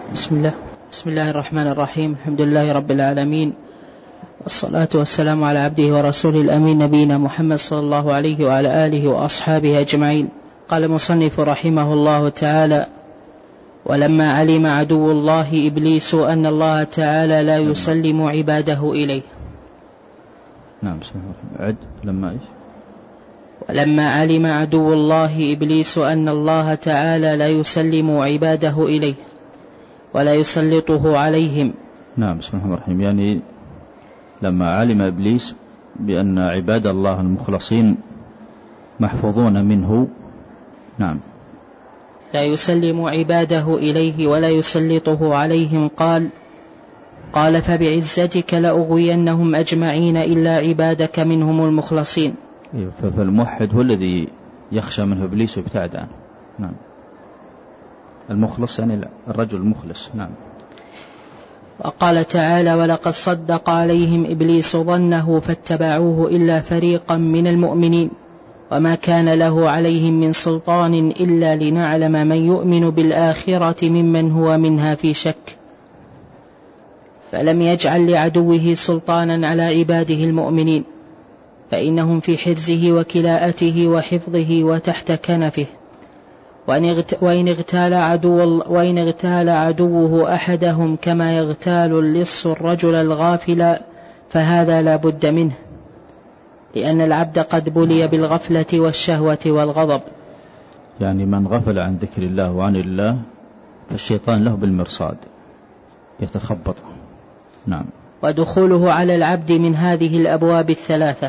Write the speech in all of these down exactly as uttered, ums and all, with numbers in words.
بسم الله بسم الله الرحمن الرحيم. الحمد لله رب العالمين، والصلاة والسلام على عبده ورسوله الأمين نبينا محمد صلى الله عليه وعلى آله وأصحابه أجمعين. قال المصنف رحمه الله تعالى: ولما علم عدو الله إبليس أن الله تعالى لا يسلم عباده إليه. نعم عد لما إيش؟ ولما علم عدو الله إبليس أن الله تعالى لا يسلم عباده إليه ولا يسلطه عليهم. نعم بسم الله الرحمن الرحيم. يعني لما علم إبليس بأن عباد الله المخلصين محفوظون منه، نعم، لا يسلم عباده إليه ولا يسلطه عليهم، قال قال فبعزتك لأغوينهم أجمعين إلا عبادك منهم المخلصين. فالموحد هو الذي يخشى منه إبليس ويبتعد عنه. نعم، المخلص يعني الرجل المخلص. نعم. وقال تعالى: ولقد صدق عليهم إبليس ظنه فاتبعوه إلا فريقا من المؤمنين وما كان له عليهم من سلطان إلا لنعلم من يؤمن بالآخرة ممن هو منها في شك. فلم يجعل لعدوه سلطانا على عباده المؤمنين، فإنهم في حرزه وكلاءته وحفظه وتحت كنفه. وإن اغتال, عدو وإن اغتال عدوه أحدهم كما يغتال اللص الرجل الغافل فهذا لا بد منه، لأن العبد قد بلي بالغفلة والشهوة والغضب. يعني من غفل عن ذكر الله وعن الله فالشيطان له بالمرصاد يتخبط. نعم. ودخوله على العبد من هذه الأبواب الثلاثة.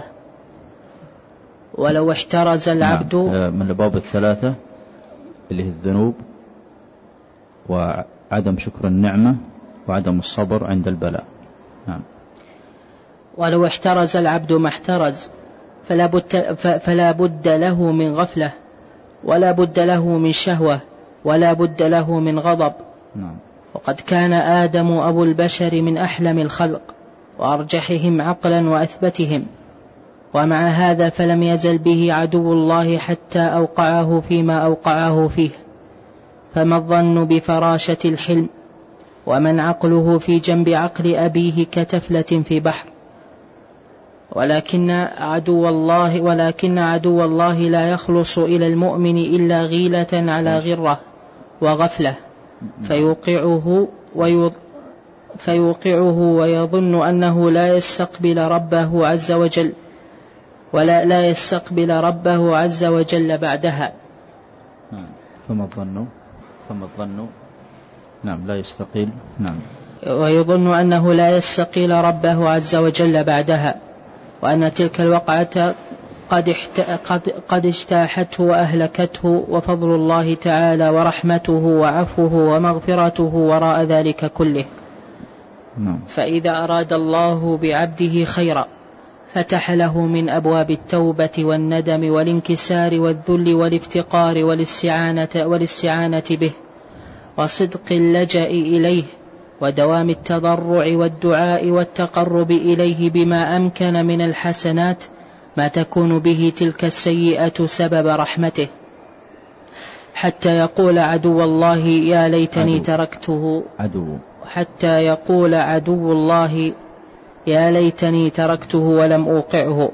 ولو احترز العبد، نعم، من الأبواب الثلاثة اللي هي الذنوب وعدم شكر النعمة وعدم الصبر عند البلاء. نعم. ولو احترز العبد ما احترز فلا بد, فلا بد له من غفلة، ولا بد له من شهوة، ولا بد له من غضب. نعم. وقد كان آدم أبو البشر من أحلم الخلق وأرجحهم عقلا وأثبتهم، ومع هذا فلم يزل به عدو الله حتى أوقعه فيما أوقعه فيه. فما الظن بفراشة الحلم ومن عقله في جنب عقل أبيه كتفلة في بحر؟ ولكن عدو الله ولكن عدو الله لا يخلص إلى المؤمن إلا غيلة على غرة وغفلة، فيوقعه ويض فيوقعه ويظن أنه لا يستقبل ربه عز وجل ولا لا يستقبل ربه عز وجل بعدها. فما الظن فما الظن نعم لا يستقيل. نعم. ويظن أنه لا يستقيل ربه عز وجل بعدها، وأن تلك الوقعة قد, احت... قد... قد اجتاحته وأهلكته، وفضل الله تعالى ورحمته وعفوه ومغفرته وراء ذلك كله. نعم. فإذا أراد الله بعبده خيرا فتح له من أبواب التوبة والندم والانكسار والذل والافتقار والاستعانة, والاستعانة به وصدق اللجأ إليه ودوام التضرع والدعاء والتقرب إليه بما أمكن من الحسنات ما تكون به تلك السيئة سبب رحمته، حتى يقول عدو الله يا ليتني عدو. تركته عدو. حتى يقول عدو الله يا ليتني تركته ولم أوقعه.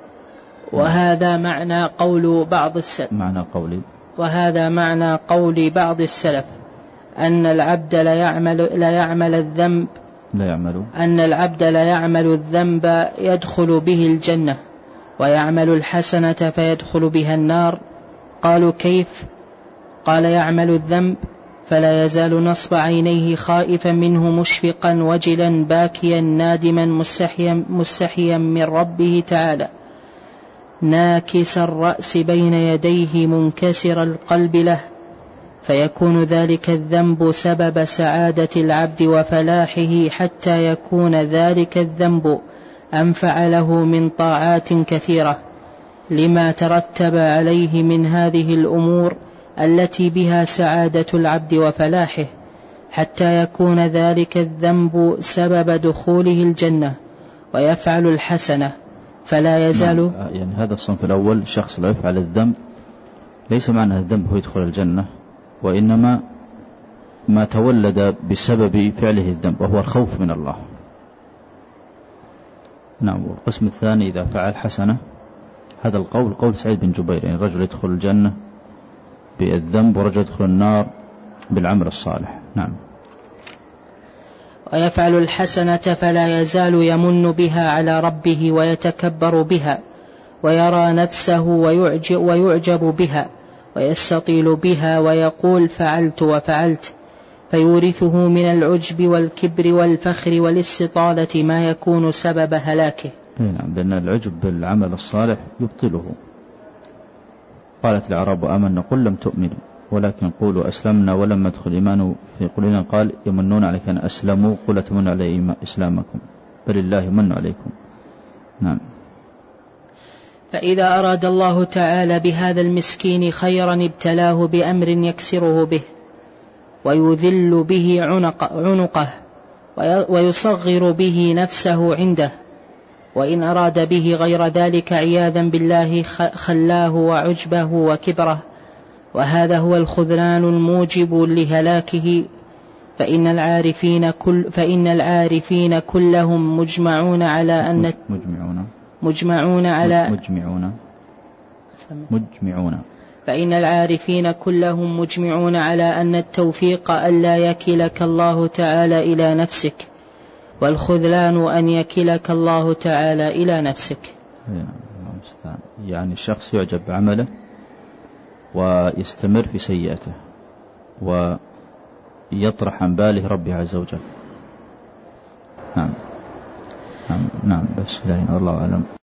وهذا معنى قول بعض السلف معنى قولي وهذا معنى قول بعض السلف أن العبد لا يعمل لا يعمل الذنب لا يعمل أن العبد لا يعمل الذنب يدخل به الجنة ويعمل الحسنة فيدخل بها النار. قالوا كيف؟ قال يعمل الذنب فلا يزال نصب عينيه خائفا منه مشفقا وجلا باكيا نادما مستحيا, مستحيا من ربه تعالى، ناكس الرأس بين يديه منكسر القلب له، فيكون ذلك الذنب سبب سعادة العبد وفلاحه، حتى يكون ذلك الذنب أنفع له من طاعات كثيرة لما ترتب عليه من هذه الأمور التي بها سعادة العبد وفلاحه، حتى يكون ذلك الذنب سبب دخوله الجنة ويفعل الحسنة فلا يزال. يعني هذا الصنف الأول شخص لا يفعل الذنب ليس معنى الذنب هو يدخل الجنة، وإنما ما تولد بسبب فعله الذنب وهو الخوف من الله. نعم. والقسم الثاني إذا فعل حسنة، هذا القول قول سعيد بن جبير، يعني رجل يدخل الجنة بالذنب ورجل يدخل النار بالعمل الصالح. نعم. ويفعل الحسنة فلا يزال يمن بها على ربه ويتكبر بها ويرى نفسه ويعجب, ويعجب بها ويستطيل بها ويقول فعلت وفعلت، فيورثه من العجب والكبر والفخر والاستطالة ما يكون سبب هلاكه. نعم، لأن العجب بالعمل الصالح يبطله. قالت الأعراب آمنا قل لم تؤمنوا ولكن قولوا أسلمنا ولما ادخل الإيمان في قلوبنا، قال يمنون عليك أن أسلموا قل تمنوا علي إسلامكم بل الله يمن عليكم. نعم. فإذا أراد الله تعالى بهذا المسكين خيرا ابتلاه بأمر يكسره به ويذل به عنق عنقه ويصغر به نفسه عنده، وإن أراد به غير ذلك عياذا بالله خلاه وعجبه وكبره، وهذا هو الخذلان الموجب لهلاكه. فإن العارفين كل فإن العارفين كلهم مجمعون على أن مجمعون مجمعون على مجمعون مجمعون فإن العارفين كلهم مجمعون على أن التوفيق ألا يكلك الله تعالى إلى نفسك، والخذلان أن يكلك الله تعالى إلى نفسك. يعني الشخص يعجب بعمله ويستمر في سيئته ويطرح عن باله ربي عز وجل. نعم. نعم. نعم. بس لا، والله أعلم.